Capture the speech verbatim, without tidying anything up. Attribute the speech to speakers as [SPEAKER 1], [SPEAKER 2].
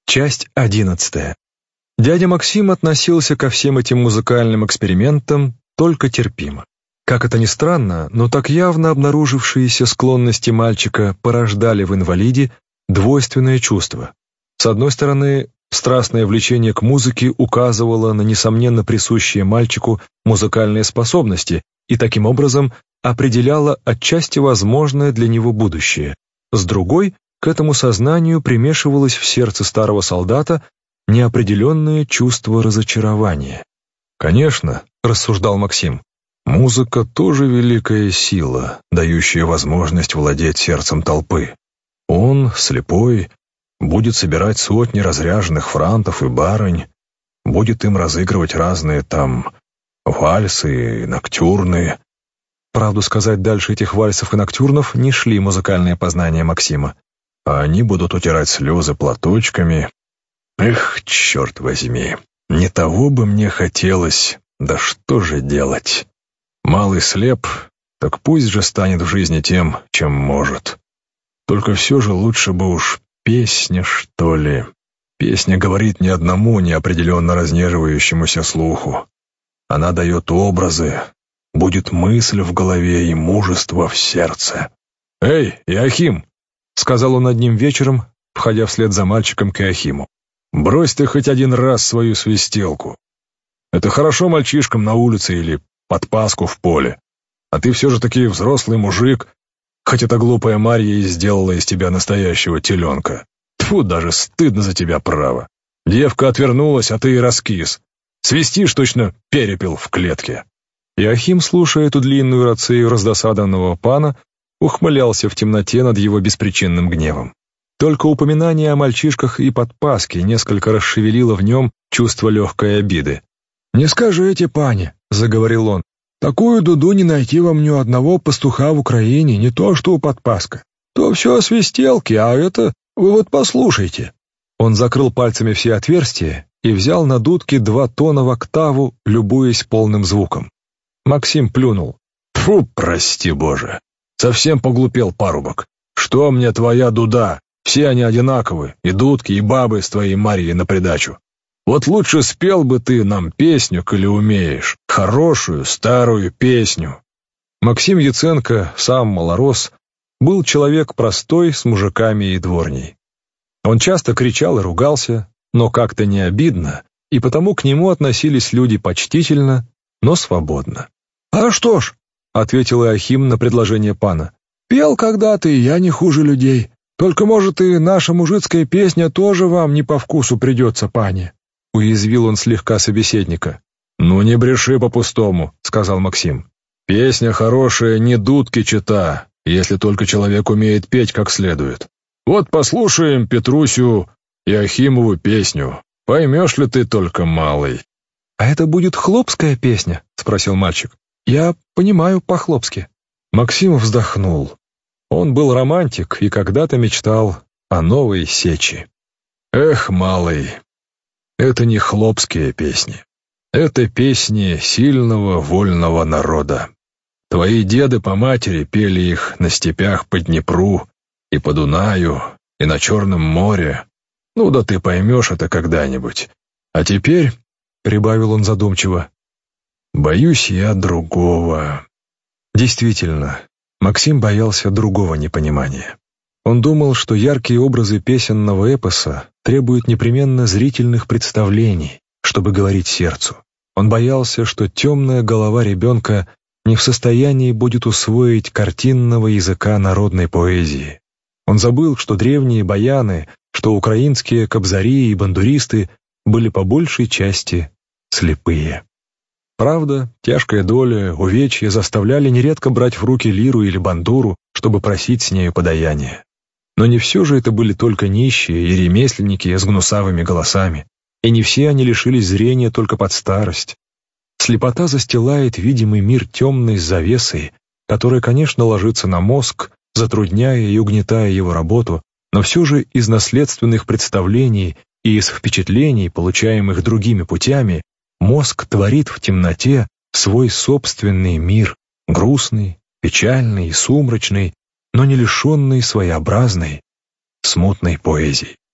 [SPEAKER 1] Часть одиннадцатая. Дядя Максим относился ко всем этим музыкальным экспериментам только терпимо. Как это ни странно, но так явно обнаружившиеся склонности мальчика порождали в инвалиде двойственное чувство. С одной стороны, страстное влечение к музыке указывало на несомненно присущие мальчику музыкальные способности и таким образом определяло отчасти возможное для него будущее. С другой, к этому сознанию примешивалось в сердце старого солдата неопределенное чувство разочарования. «Конечно», — рассуждал Максим, — «музыка тоже великая сила, дающая возможность владеть сердцем толпы. Он, слепой, будет собирать сотни разряженных франтов и барынь, будет им разыгрывать разные там вальсы и ноктюрны». Правду сказать, дальше этих вальсов и ноктюрнов не шли музыкальные познания Максима. А они будут утирать слезы платочками. Эх, черт возьми, не того бы мне хотелось, да что же делать? Малый слеп, так пусть же станет в жизни тем, чем может. Только все же лучше бы уж песня, что ли. Песня говорит ни одному неопределенно разнеживающемуся слуху. Она дает образы, будет мысль в голове и мужество в сердце. «Эй, Иохим!» — сказал он одним вечером, входя вслед за мальчиком к Иохиму. «Брось ты хоть один раз свою свистелку. Это хорошо мальчишкам на улице или под Пасху в поле. А ты все же таки взрослый мужик, хоть эта глупая Марья и сделала из тебя настоящего теленка. Тьфу, даже стыдно за тебя, право. Девка отвернулась, а ты и раскис. Свистишь точно перепел в клетке». Иохим, слушая эту длинную рацию раздосаданного пана, ухмылялся в темноте над его беспричинным гневом. Только упоминание о мальчишках и подпаске несколько расшевелило в нем чувство легкой обиды. «Не скажите, пане», — заговорил он, — «такую дуду не найти вам ни одного пастуха в Украине, не то что у подпаска. То все свистелки, а это вы вот послушайте». Он закрыл пальцами все отверстия и взял на дудке два тона в октаву, любуясь полным звуком. Максим плюнул. «Фу, прости боже, совсем поглупел парубок. Что мне твоя дуда? Все они одинаковы, и дудки, и бабы с твоей Марьей на придачу. Вот лучше спел бы ты нам песню, коли умеешь, хорошую старую песню». Максим Яценко, сам малорос, был человек простой, с мужиками и дворней. Он часто кричал и ругался, но как-то не обидно, и потому к нему относились люди почтительно, но свободно. «А что ж», — ответил Иохим на предложение пана, — «пел когда-то, и я не хуже людей. Только, может, и наша мужицкая песня тоже вам не по вкусу придется, пане», — уязвил он слегка собеседника. «Ну не бреши по-пустому», — сказал Максим. «Песня хорошая, не дудки чита, если только человек умеет петь как следует. Вот послушаем Петрусю Иохимову песню. Поймешь ли ты только, малый?» «А это будет хлопская песня?» — спросил мальчик. «Я понимаю по-хлопски». Максим вздохнул. Он был романтик и когда-то мечтал о новой сечи. «Эх, малый, это не хлопские песни. Это песни сильного вольного народа. Твои деды по матери пели их на степях по Днепру и по Дунаю, и на Черном море. Ну да ты поймешь это когда-нибудь. А теперь, — прибавил он задумчиво, — боюсь я другого». Действительно, Максим боялся другого непонимания. Он думал, что яркие образы песенного эпоса требуют непременно зрительных представлений, чтобы говорить сердцу. Он боялся, что темная голова ребенка не в состоянии будет усвоить картинного языка народной поэзии. Он забыл, что древние баяны, что украинские кобзари и бандуристы были по большей части слепые. Правда, тяжкая доля, увечья заставляли нередко брать в руки лиру или бандуру, чтобы просить с нею подаяния. Но не все же это были только нищие и ремесленники с гнусавыми голосами, и не все они лишились зрения только под старость. Слепота застилает видимый мир темной завесой, которая, конечно, ложится на мозг, затрудняя и угнетая его работу, но все же из наследственных представлений и из впечатлений, получаемых другими путями, мозг творит в темноте свой собственный мир, грустный, печальный и сумрачный, но не лишенный своеобразной, смутной поэзии.